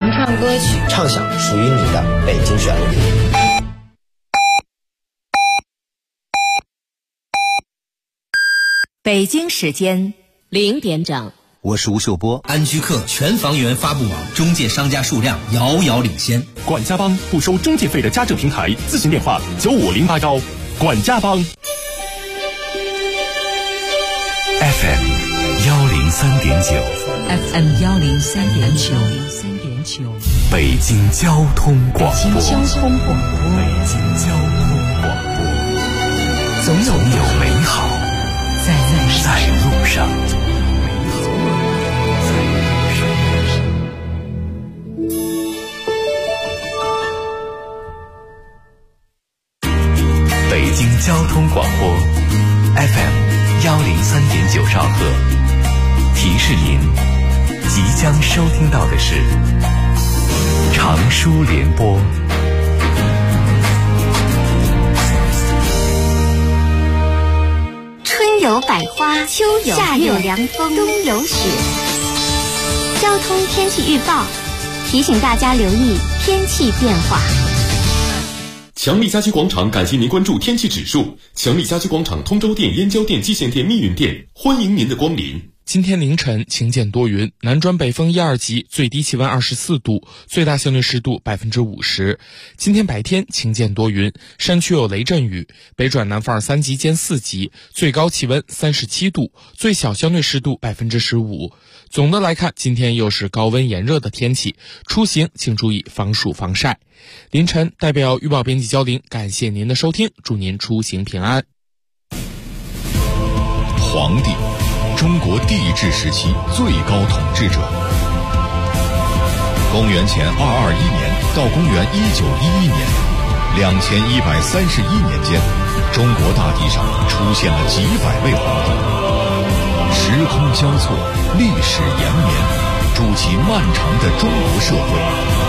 原创歌曲， 畅想属于你的北京旋律。 北京时间0点整， 我是吴秀波。 安居客全房源发布网中介商家数量遥遥领先。 管家帮不收中介费的家政平台，咨询电话95081。管家帮。 FM 103.9 FM 103.9， 北京交通广播。 北京交通广播，总有美好在路上。北京交通广播 FM 103.9兆赫，提示您即将收听到的是长舒联播。 春有百花，秋有夏有凉风，冬有雪。交通天气预报提醒大家留意天气变化。 强力家居广场感谢您关注天气指数。强力家居广场通州店、燕郊店、蓟县店、密云店，欢迎您的光临。 今天凌晨晴间多云，南转北风1、2级，最低气温24度，最大相对湿度50%。今天白天晴间多云，山区有雷阵雨，北转南风2、3级兼4级，最高气温37度，最小相对湿度15%。总的来看，今天又是高温炎热的天气，出行请注意防暑防晒。凌晨代表预报编辑焦玲，感谢您的收听，祝您出行平安。 皇帝，中国帝制时期最高统治者。公元前221年到公元1911年，2131年间，中国大地上出现了几百位皇帝。时空交错，历史延绵，筑起漫长的中国社会。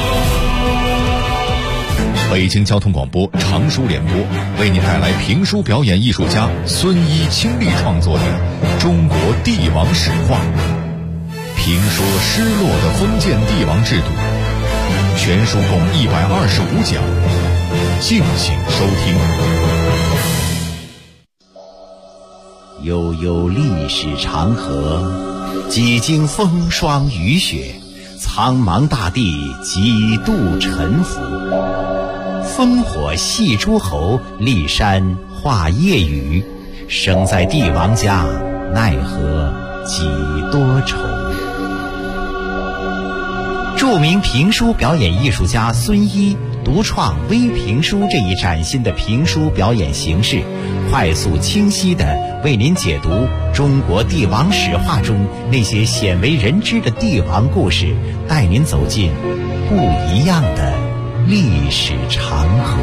北京交通广播长舒联播为您带来评书表演艺术家孙一倾力创作的《中国帝王史话》，评说失落的封建帝王制度，全书共125讲，敬请收听。 悠悠历史长河，几经风霜雨雪，苍茫大地几度沉浮。烽火戏诸侯，骊山画夜雨，生在帝王家，奈何几多愁。著名评书表演艺术家孙一独创微评书这一崭新的评书表演形式，快速清晰地为您解读中国帝王史话中那些鲜为人知的帝王故事，带您走进不一样的历史长河。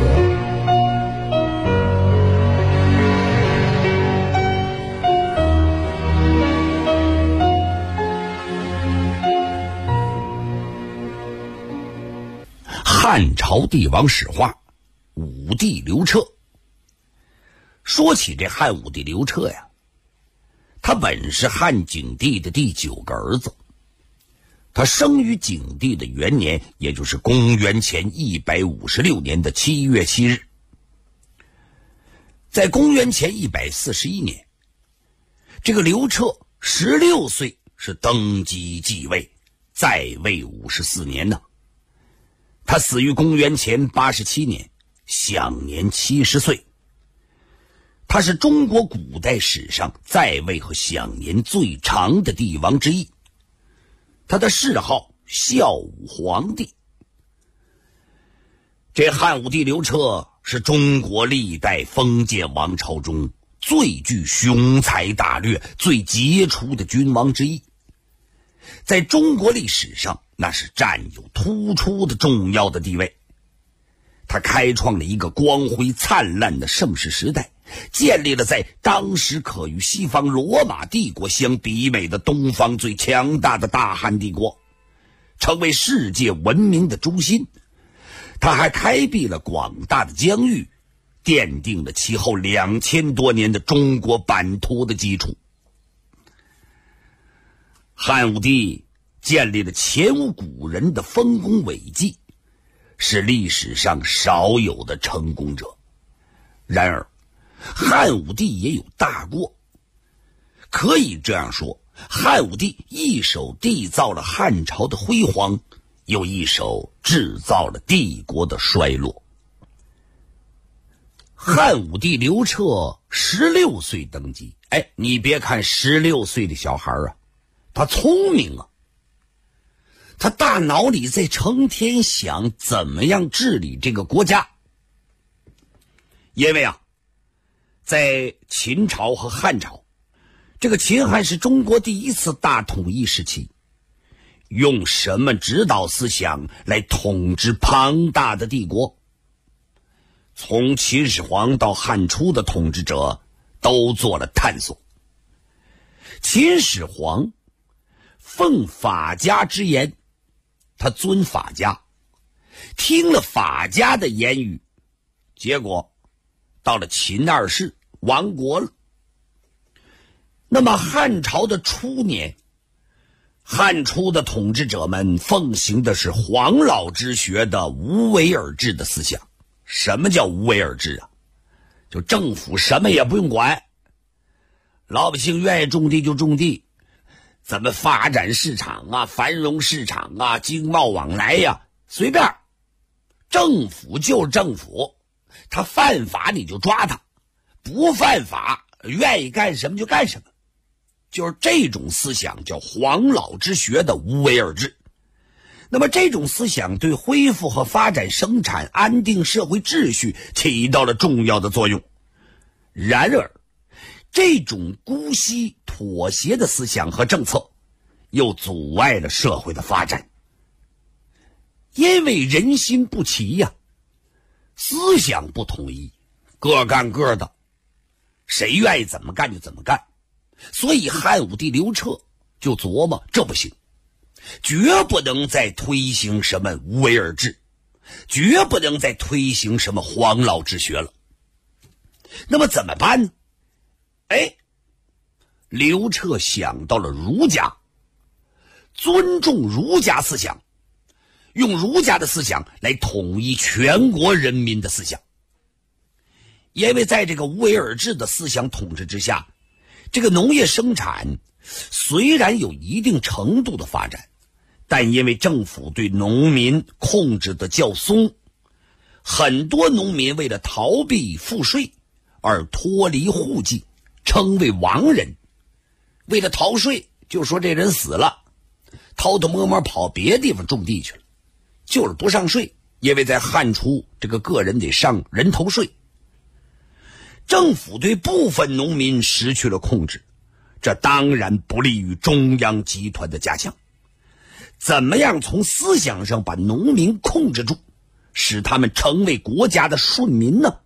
汉朝帝王史话，武帝刘彻。说起这汉武帝刘彻呀，他本是汉景帝的第9个儿子。他生于景帝的元年，也就是公元前156年的7月7日。在公元前141年，这个刘彻16岁是登基继位，在位54年呢。他死于公元前87年，享年70岁。他是中国古代史上在位和享年最长的帝王之一。他的谥号孝武皇帝。这汉武帝刘彻是中国历代封建王朝中最具雄才大略、最杰出的君王之一，在中国历史上那是占有突出的重要的地位。他开创了一个光辉灿烂的盛世时代，建立了在当时可与西方罗马帝国相媲美的东方最强大的大汉帝国，成为世界文明的中心。他还开辟了广大的疆域，奠定了其后2000多年的中国版图的基础。汉武帝建立了前无古人的丰功伟绩，是历史上少有的成功者。然而汉武帝也有大过，可以这样说，汉武帝一手缔造了汉朝的辉煌，又一手制造了帝国的衰落。汉武帝刘彻16岁登基，你别看16岁的小孩啊，他聪明啊，他大脑里在成天想怎么样治理这个国家。因为在秦朝和汉朝，这个秦汉是中国第一次大统一时期，用什么指导思想来统治庞大的帝国？从秦始皇到汉初的统治者都做了探索。秦始皇奉法家之言，他尊法家，听了法家的言语，结果到了秦二世亡国了。那么汉朝的初年，汉初的统治者们奉行的是黄老之学的无为而治的思想。什么叫无为而治啊？就政府什么也不用管，老百姓愿意种地就种地，怎么发展市场啊，繁荣市场啊，经贸往来呀，随便。政府就是政府，他犯法你就抓他，不犯法愿意干什么就干什么。就是这种思想叫黄老之学的无为而治。那么这种思想对恢复和发展生产、安定社会秩序起到了重要的作用。然而这种姑息妥协的思想和政策又阻碍了社会的发展。因为人心不齐呀，思想不统一，各干各的，谁愿意怎么干就怎么干。所以汉武帝刘彻就琢磨，这不行，绝不能再推行什么无为而治，绝不能再推行什么黄老之学了。那么怎么办呢？刘彻想到了儒家，尊重儒家思想，用儒家的思想来统一全国人民的思想。因为在这个无为而治的思想统治之下，这个农业生产虽然有一定程度的发展，但因为政府对农民控制的较松，很多农民为了逃避赋税而脱离户籍，称为亡人。为了逃税，就说这人死了，偷偷摸摸跑别地方种地去了，就是不上税。因为在汉初，这个个人得上人头税。政府对部分农民失去了控制，这当然不利于中央集团的加强。怎么样从思想上把农民控制住，使他们成为国家的顺民呢？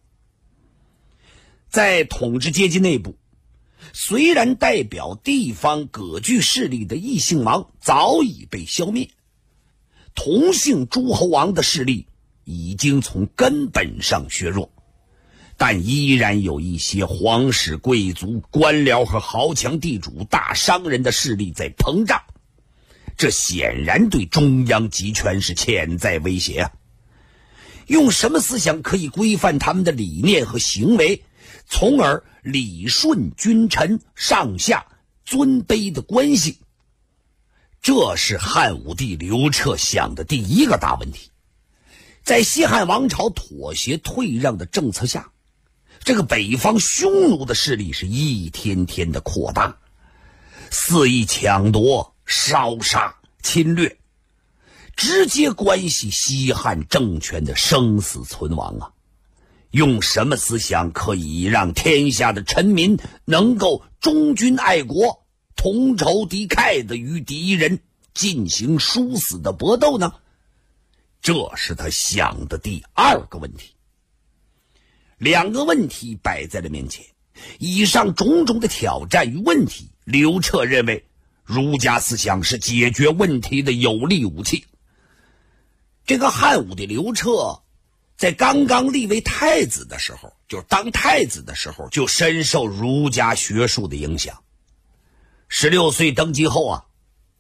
在统治阶级内部，虽然代表地方割据势力的异姓王早已被消灭，同姓诸侯王的势力已经从根本上削弱，但依然有一些皇室贵族、官僚和豪强地主、大商人的势力在膨胀，这显然对中央集权是潜在威胁啊！用什么思想可以规范他们的理念和行为，从而理顺君臣上下尊卑的关系？这是汉武帝刘彻想的第一个大问题。在西汉王朝妥协退让的政策下，这个北方匈奴的势力是一天天的扩大，肆意抢夺、烧杀、侵略，直接关系西汉政权的生死存亡啊！用什么思想可以让天下的臣民能够忠君爱国、同仇敌忾的与敌人进行殊死的搏斗呢？这是他想的第二个问题。两个问题摆在了面前，以上种种的挑战与问题，刘彻认为儒家思想是解决问题的有力武器。这个汉武帝刘彻在刚刚立为太子的时候，就是当太子的时候，就深受儒家学术的影响。16岁登基后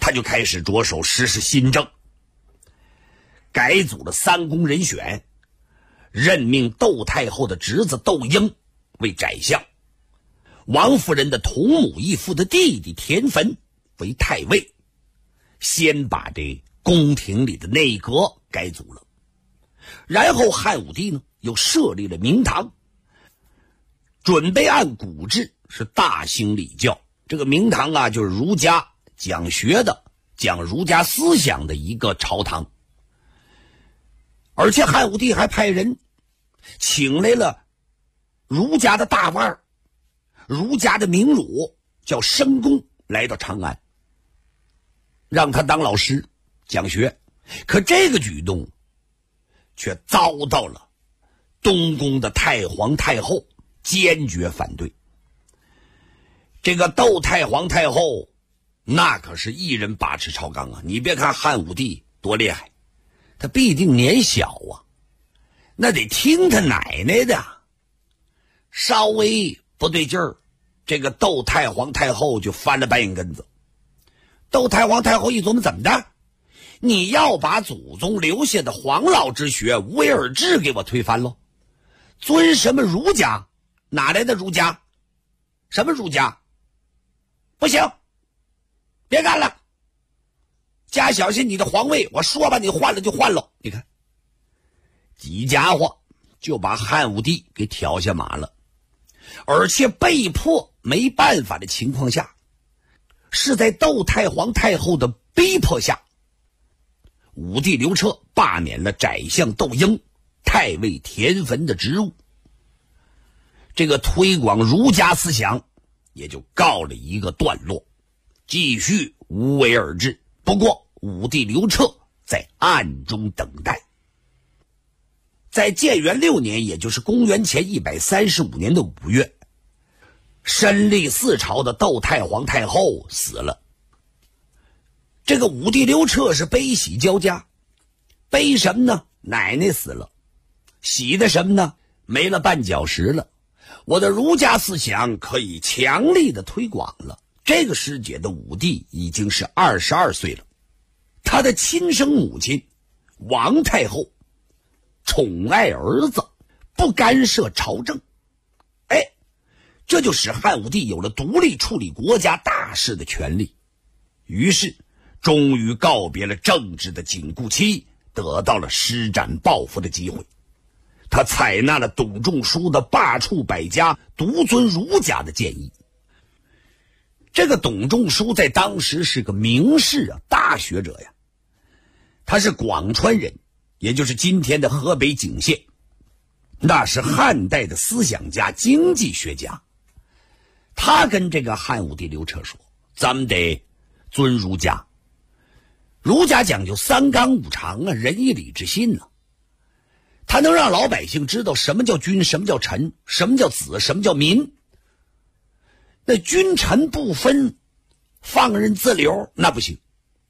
他就开始着手实施新政，改组了三公人选，任命窦太后的侄子窦婴为宰相，王夫人的同母异父的弟弟田汾为太尉，先把这宫廷里的内阁改组了。然后汉武帝呢又设立了明堂，准备按古制是大兴礼教。这个明堂啊，就是儒家讲学的、讲儒家思想的一个朝堂。而且汉武帝还派人请来了儒家的大腕儿、儒家的名儒，叫申公，来到长安，让他当老师讲学。可这个举动却遭到了东宫的太皇太后坚决反对。这个窦太皇太后那可是一人把持朝纲啊！你别看汉武帝多厉害，他必定年小啊，那得听他奶奶的。稍微不对劲儿，这个窦太皇太后就翻了白眼根子。窦太皇太后一琢磨，怎么的？你要把祖宗留下的黄老之学无为而治给我推翻喽？尊什么儒家？哪来的儒家？什么儒家？不行，别干了！加小心你的皇位，我说吧，你换了就换了。你看，几家伙就把汉武帝给挑下马了，而且被迫没办法的情况下，是在窦太皇太后的逼迫下，武帝刘彻罢免了宰相窦婴、太尉田汾的职务。这个推广儒家思想也就告了一个段落，继续无为而治。不过武帝刘彻在暗中等待。在建元6年，也就是公元前135年的5月，身历四朝的窦太皇太后死了。这个武帝刘彻是悲喜交加，悲什么呢？奶奶死了。喜的什么呢？没了绊脚石了，我的儒家思想可以强力的推广了。这个时节的武帝已经是22岁了，他的亲生母亲王太后宠爱儿子，不干涉朝政，这就使汉武帝有了独立处理国家大事的权利。于是终于告别了政治的紧箍期，得到了施展抱负的机会。他采纳了董仲舒的罢黜百家、独尊儒家的建议。这个董仲舒在当时是个名士啊，大学者呀。他是广川人，也就是今天的河北景县，那是汉代的思想家、经济学家。他跟这个汉武帝刘彻说，咱们得尊儒家，儒家讲究三纲五常啊，仁义礼智信啊，他能让老百姓知道什么叫君，什么叫臣，什么叫子，什么叫民。那君臣不分，放任自流，那不行。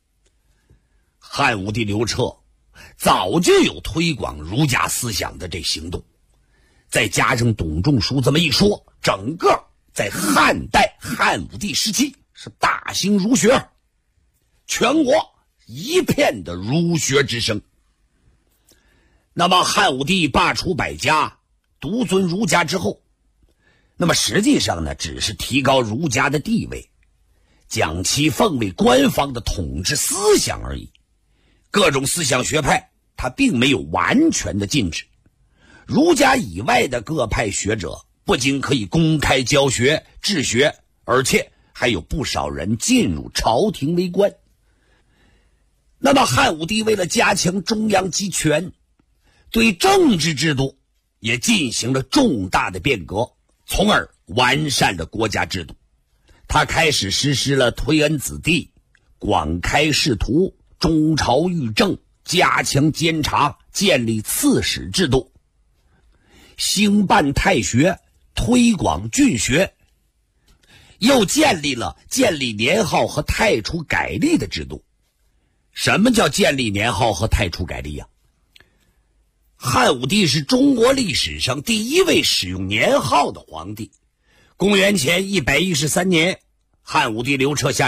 汉武帝刘彻早就有推广儒家思想的这行动，再加上董仲舒这么一说，整个在汉代汉武帝时期是大兴儒学，全国一片的儒学之声。那么汉武帝罢黜百家，独尊儒家之后，那么实际上呢，只是提高儒家的地位，将其奉为官方的统治思想而已。各种思想学派他并没有完全的禁止，儒家以外的各派学者不仅可以公开教学治学，而且还有不少人进入朝廷为官。那么汉武帝为了加强中央集权，对政治制度也进行了重大的变革，从而完善了国家制度。他开始实施了推恩子弟、广开仕途、中朝御政，加强监察，建立刺史制度，兴办太学，推广郡学，又建立年号和太初改历的制度。什么叫建立年号和太初改历呀？汉武帝是中国历史上第一位使用年号的皇帝。公元前113年，汉武帝刘彻下令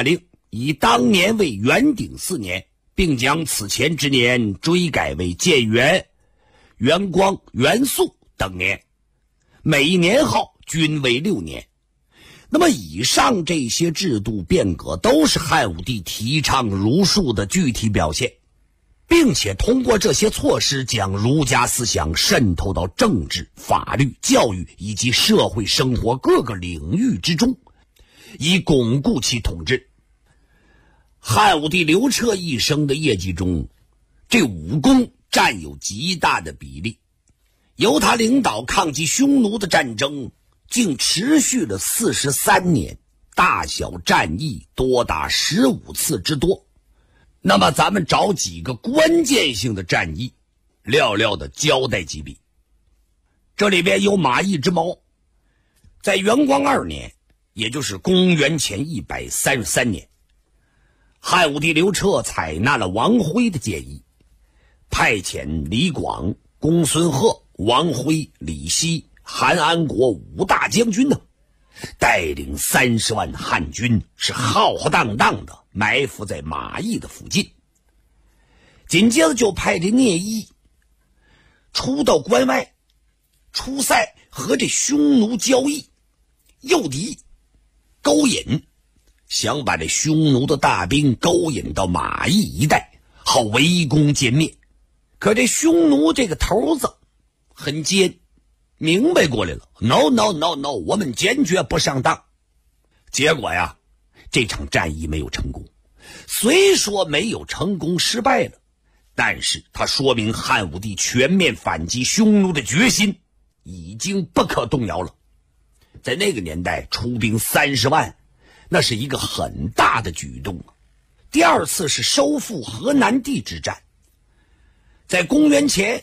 以当年为元鼎4年，并将此前之年追改为建元、元光、元肃等年，每年号均为6年。那么以上这些制度变革都是汉武帝提倡儒术的具体表现，并且通过这些措施将儒家思想渗透到政治、法律、教育以及社会生活各个领域之中，以巩固其统治。汉武帝刘彻一生的业绩中，这武功占有极大的比例。由他领导抗击匈奴的战争竟持续了43年，大小战役多达15次之多。那么咱们找几个关键性的战役寥寥的交代几笔。这里边有马邑之谋。在元光2年，也就是公元前133年，汉武帝刘彻采纳了王徽的建议，派遣李广、公孙贺、王徽、李希、韩安国5大将军呢，带领30万汉军是浩浩荡荡的埋伏在马邑的附近。紧接着就派这聂衣出到关外，出塞和这匈奴交易，诱敌勾引，想把这匈奴的大兵勾引到马邑一带，好围攻歼灭。可这匈奴这个头子很奸，明白过来了， No， 我们坚决不上当。结果呀，这场战役没有成功。虽说没有成功，失败了，但是它说明汉武帝全面反击匈奴的决心已经不可动摇了。在那个年代出兵30万，那是一个很大的举动啊。第二次是收复河南地之战。在公元前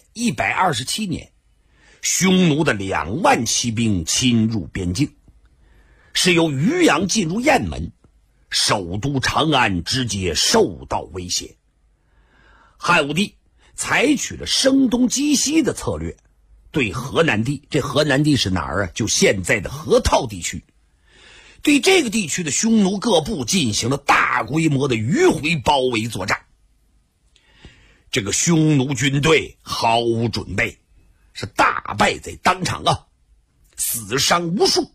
127年，匈奴的2万骑兵侵入边境，是由渔阳进入雁门，首都长安直接受到威胁。汉武帝采取了声东击西的策略，对河南地，这河南地是哪儿啊？就现在的河套地区，对这个地区的匈奴各部进行了大规模的迂回包围作战。这个匈奴军队毫无准备，是大败在当场啊，死伤无数。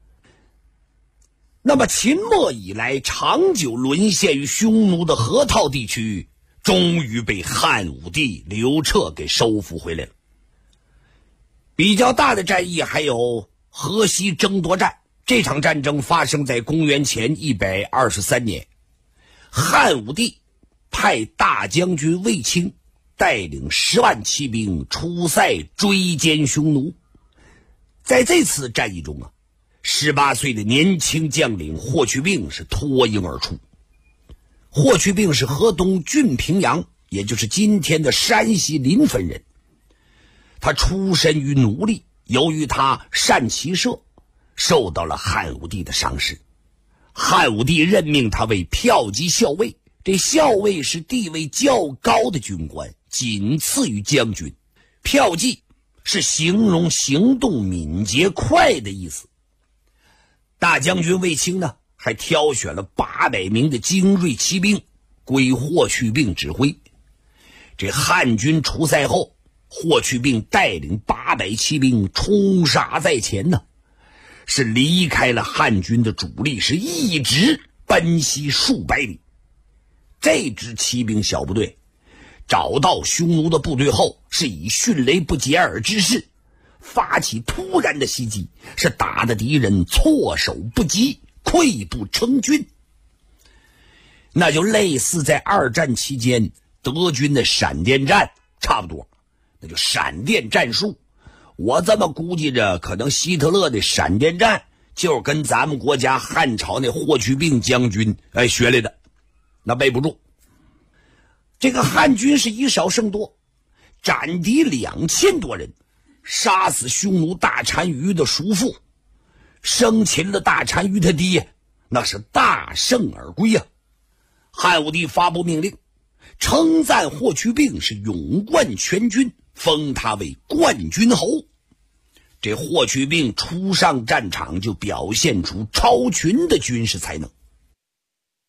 那么秦末以来长久沦陷于匈奴的河套地区，终于被汉武帝刘彻给收复回来了。比较大的战役还有河西争夺战，这场战争发生在公元前123年，汉武帝派大将军卫青带领10万骑兵出塞追歼匈奴。在这次战役中啊，18岁的年轻将领霍去病是脱颖而出。霍去病是河东郡平阳，也就是今天的山西临汾人。他出身于奴隶，由于他善骑射，受到了汉武帝的赏识。汉武帝任命他为骠骑校尉，这校尉是地位较高的军官，仅次于将军。骠骑是形容行动敏捷快的意思。大将军卫青呢，还挑选了800名的精锐骑兵归霍去病指挥。这汉军出塞后，霍去病带领800骑兵冲杀在前呢，是离开了汉军的主力，是一直奔袭数百里。这支骑兵小部队找到匈奴的部队后，是以迅雷不及掩耳之势发起突然的袭击，是打得敌人措手不及，溃不成军。那就类似在2战期间德军的闪电战差不多，那就闪电战术。我这么估计着，可能希特勒的闪电战就是跟咱们国家汉朝那霍去病将军学来的，那背不住。这个汉军是以少胜多，斩敌2000多人，杀死匈奴大单于的叔父，生擒了大单于他爹，那是大胜而归啊！汉武帝发布命令，称赞霍去病是勇冠全军，封他为冠军侯。这霍去病初上战场就表现出超群的军事才能。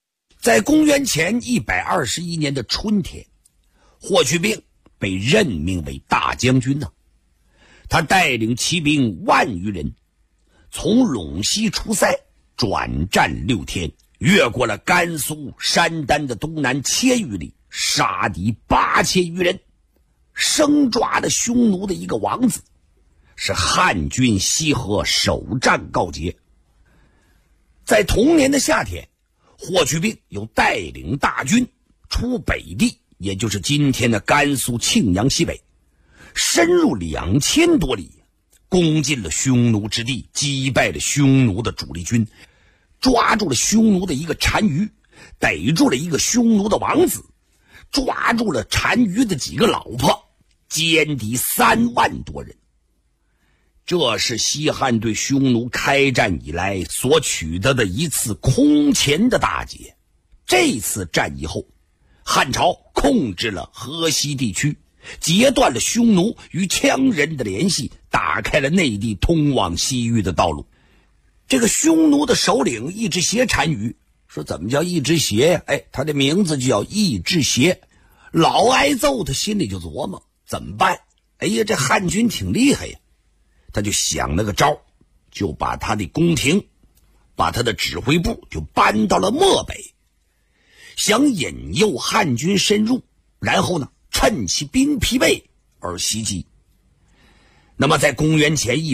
在公元前121年的春天，霍去病被任命为大将军呢。他带领骑兵10000余人，从陇西出塞，转战6天，越过了甘肃、山丹的东南1000余里，杀敌8000余人，生抓了匈奴的一个王子，使汉军西河首战告捷。在同年的夏天，霍去病又带领大军出北地，也就是今天的甘肃庆阳西北，深入2000多里，攻进了匈奴之地，击败了匈奴的主力军，抓住了匈奴的一个单于，逮住了一个匈奴的王子，抓住了单于的几个老婆，歼敌3万多人。这是西汉对匈奴开战以来所取得的一次空前的大捷。这次战役后，汉朝控制了河西地区，截断了匈奴与羌人的联系，打开了内地通往西域的道路。这个匈奴的首领一只鞋单于说，怎么叫一只鞋呀？他的名字就叫一只鞋。老挨揍，他心里就琢磨怎么办。这汉军挺厉害呀，他就想了个招，就把他的宫廷，把他的指挥部就搬到了漠北，想引诱汉军深入，然后呢，趁其兵疲惫而袭击。那么在公元前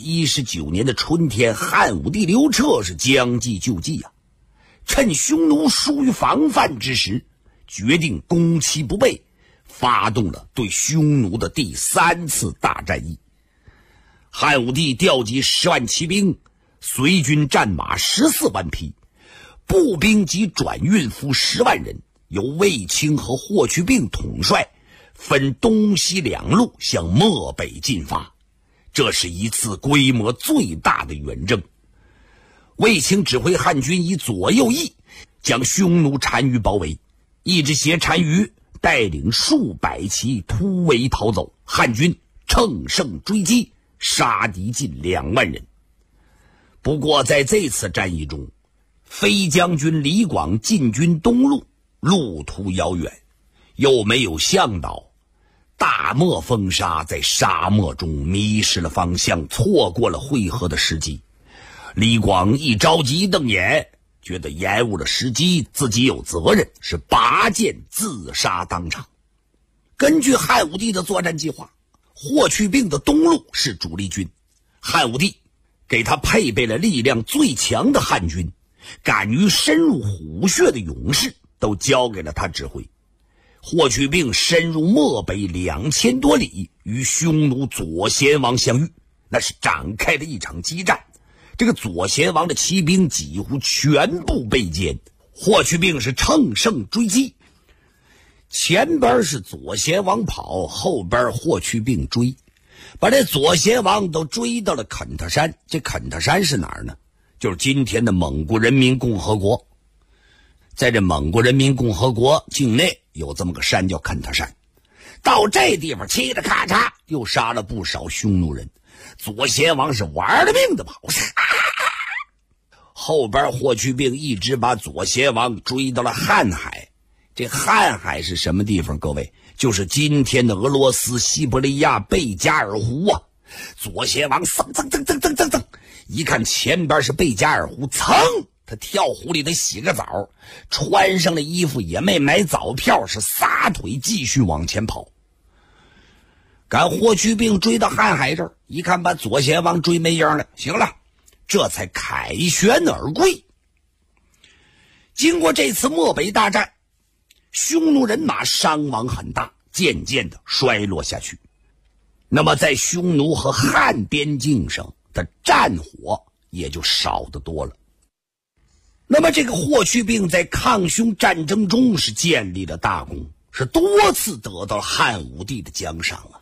119年的春天，汉武帝刘彻是将计就计啊，趁匈奴疏于防范之时，决定攻其不备，发动了对匈奴的第3次大战役。汉武帝调集10万骑兵，随军战马14万匹，步兵及转运夫10万人，由卫青和霍去病统帅，分东西2路向漠北进发。这是一次规模最大的远征。卫青指挥汉军以左右翼将匈奴单于包围，一只鞋单于带领数百骑突围逃走，汉军乘胜追击，杀敌近2万人。不过在这次战役中，飞将军李广进军东路，路途遥远，又没有向导，大漠风沙，在沙漠中迷失了方向，错过了会合的时机。李广一着急瞪眼，觉得延误了时机，自己有责任，是拔剑自杀当场。根据汉武帝的作战计划，霍去病的东路是主力军，汉武帝给他配备了力量最强的汉军，敢于深入虎穴的勇士都交给了他指挥。霍去病深入漠北2000多里，与匈奴左贤王相遇，那是展开了一场激战。这个左贤王的骑兵几乎全部被歼，霍去病是乘胜追击，前边是左贤王跑，后边霍去病追，把这左贤王都追到了肯特山。这肯特山是哪儿呢？就是今天的蒙古人民共和国。在这蒙古人民共和国境内有这么个山叫肯特山，到这地方嘁哩咔嚓又杀了不少匈奴人，左贤王是玩了命的跑，后边霍去病一直把左贤王追到了瀚海。这瀚海是什么地方？各位，就是今天的俄罗斯西伯利亚贝加尔湖啊。左贤王噌，一看前边是贝加尔湖，噌，他跳湖里头洗个澡，穿上了衣服，也没买早票，是撒腿继续往前跑。赶霍去病追到瀚海这儿，一看把左贤王追没影了，行了，这才凯旋而归。经过这次漠北大战，匈奴人马伤亡很大，渐渐的衰落下去。那么在匈奴和汉边境上的战火也就少得多了。那么这个霍去病在抗匈战争中是建立了大功，是多次得到汉武帝的奖赏啊，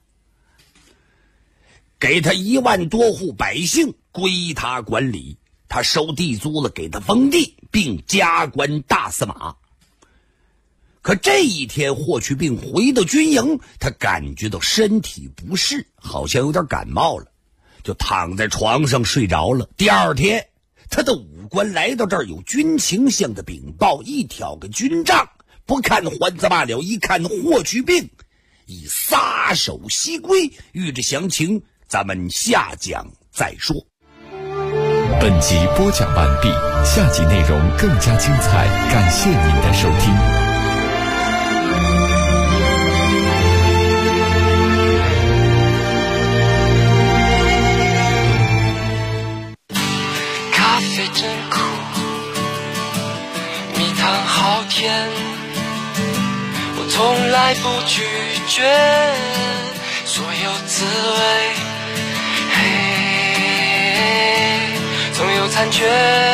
给他1万多户百姓归他管理，他收地租了，给他封地，并加官大司马。可这一天霍去病回到军营，他感觉到身体不适，好像有点感冒了，就躺在床上睡着了。第二天他的武官来到这儿有军情向的禀报，一挑个军帐，不看还则罢了，一看霍去病，已撒手西归。欲知详情，咱们下讲再说。 本集播讲完毕，下集内容更加精彩，感谢您的收听。 咖啡真苦，蜜糖好甜，我从来不拒绝所有滋味，总有残缺，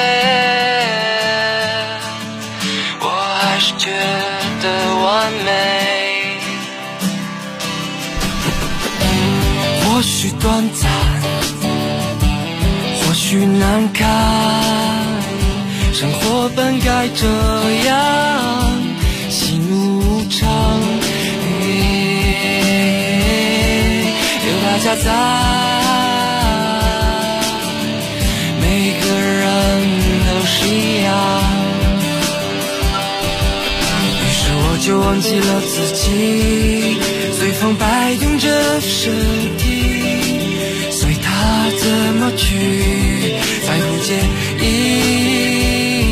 我还是觉得完美。或许短暂，或许难堪，生活本该这样，喜怒无常，有大家在。就忘记了自己，随风摆动着身体，随它怎么去，再不介意。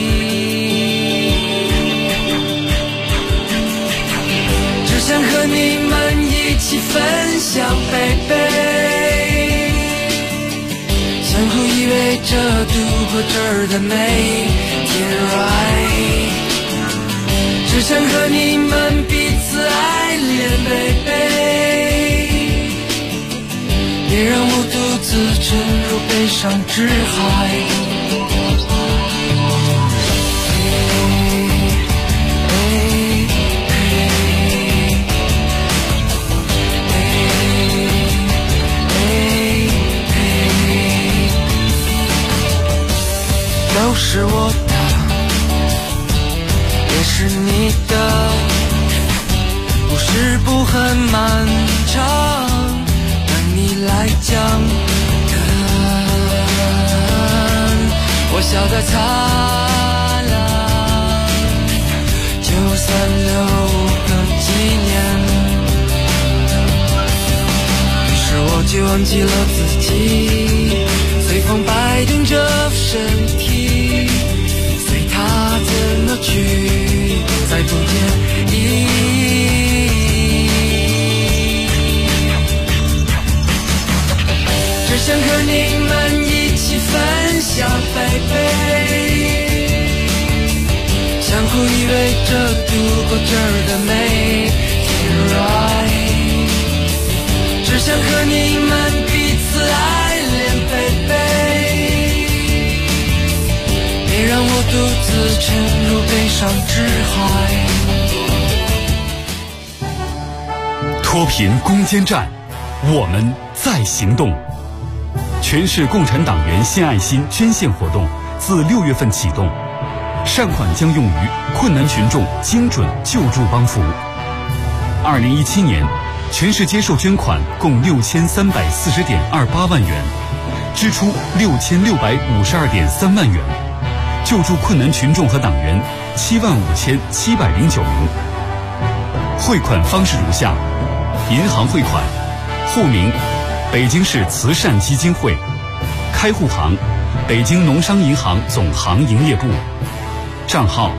只想和你们一起分享baby，相互依偎着度过这儿的每天 right。只想和你们彼此爱恋baby，别让我独自沉入悲伤之海。都是我的，也是你的，故事不很漫长，等你来讲。我笑得灿烂，就算留个纪念。于是我就忘记了自己，随风摆动着身体，随它怎么去，再不介意。只想和你们一起分享baby，相互依偎着度过这儿的每天 right。只想和你们彼此爱恋baby，别让我独自沉入悲伤之海。 脱贫攻坚战，我们在行动。全市共产党员献爱心捐献活动自6月份启动，善款将用于困难群众精准救助帮扶。2017年，全市接受捐款共6340.28万元，支出6652.3万元，救助困难群众和党员75709名。汇款方式如下：银行汇款，户名北京市慈善基金会，开户行北京农商银行总行营业部，账号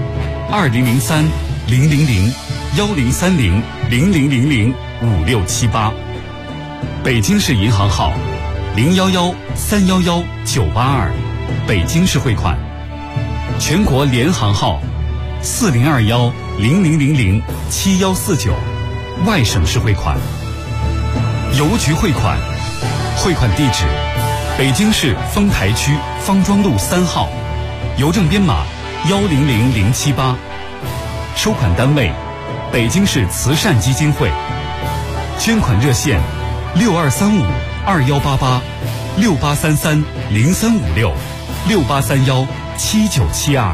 2003-1030-1030-00005678，北京市银行号011-311-982，北京市汇款，全国联行号4021-0000-7149，外省市汇款，邮局汇款，汇款地址北京市丰台区方庄路3号，邮政编码100078，收款单位北京市慈善基金会，捐款热线6235-2833-0356-6831-7972。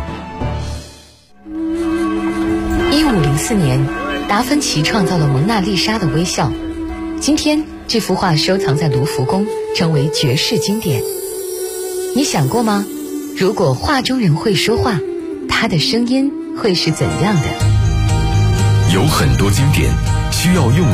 1504年，达芬奇创造了蒙娜丽莎的微笑。今天，这幅画收藏在卢浮宫，成为绝世经典。你想过吗？ 如果画中人会说话，他的声音会是怎样的？ 有很多经典需要用